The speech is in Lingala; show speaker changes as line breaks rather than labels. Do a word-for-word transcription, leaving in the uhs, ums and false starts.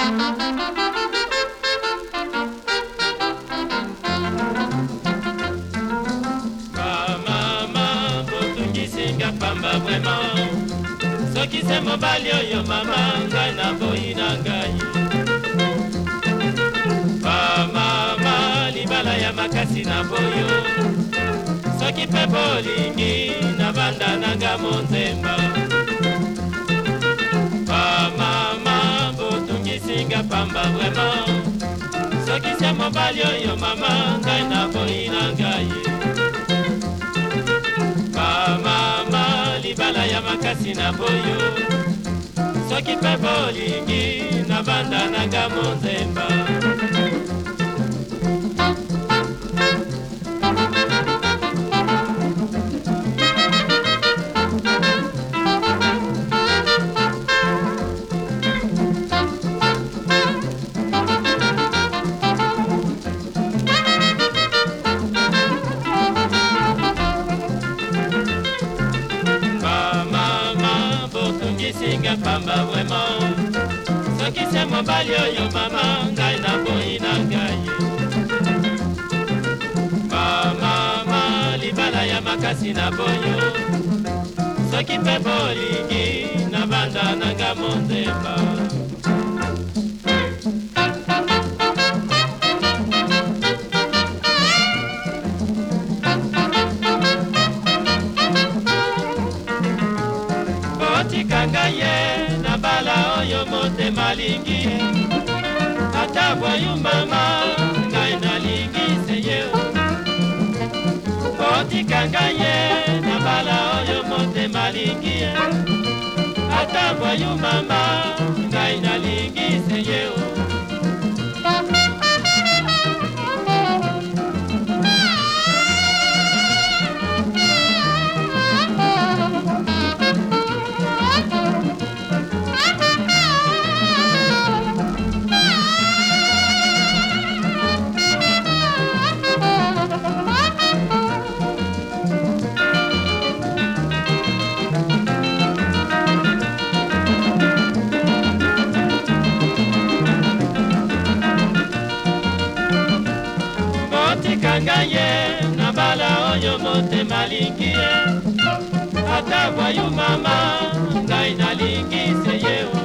Pamba vraiment soki se mobali oyo mama ngai na boyi na ngai pa mama libala ya makasi na boyo soki pe bolingi na banda nanga monzemba pa mama botungisinga pamba vraiment soki se mobali oyo mama ngai na boyi na ngai libala ya makasi na boyo soki pe bolingi na banda nanga monzemba singa pamba vraiment soki se mobali oyo mama ngai na boyi na ngai pa mama libala ya makasi na boyo soki pe bolingi na banda nanga monzemba otikanga ye na bala oyo motema lingi ata boyu mama ngai nalingi seye otikanga ye na bala oyo motema lingi ata boyu mama ngai nalingi seye otikanga ye na bala oyo motema lingi ata boyu mama ngai nalingi seye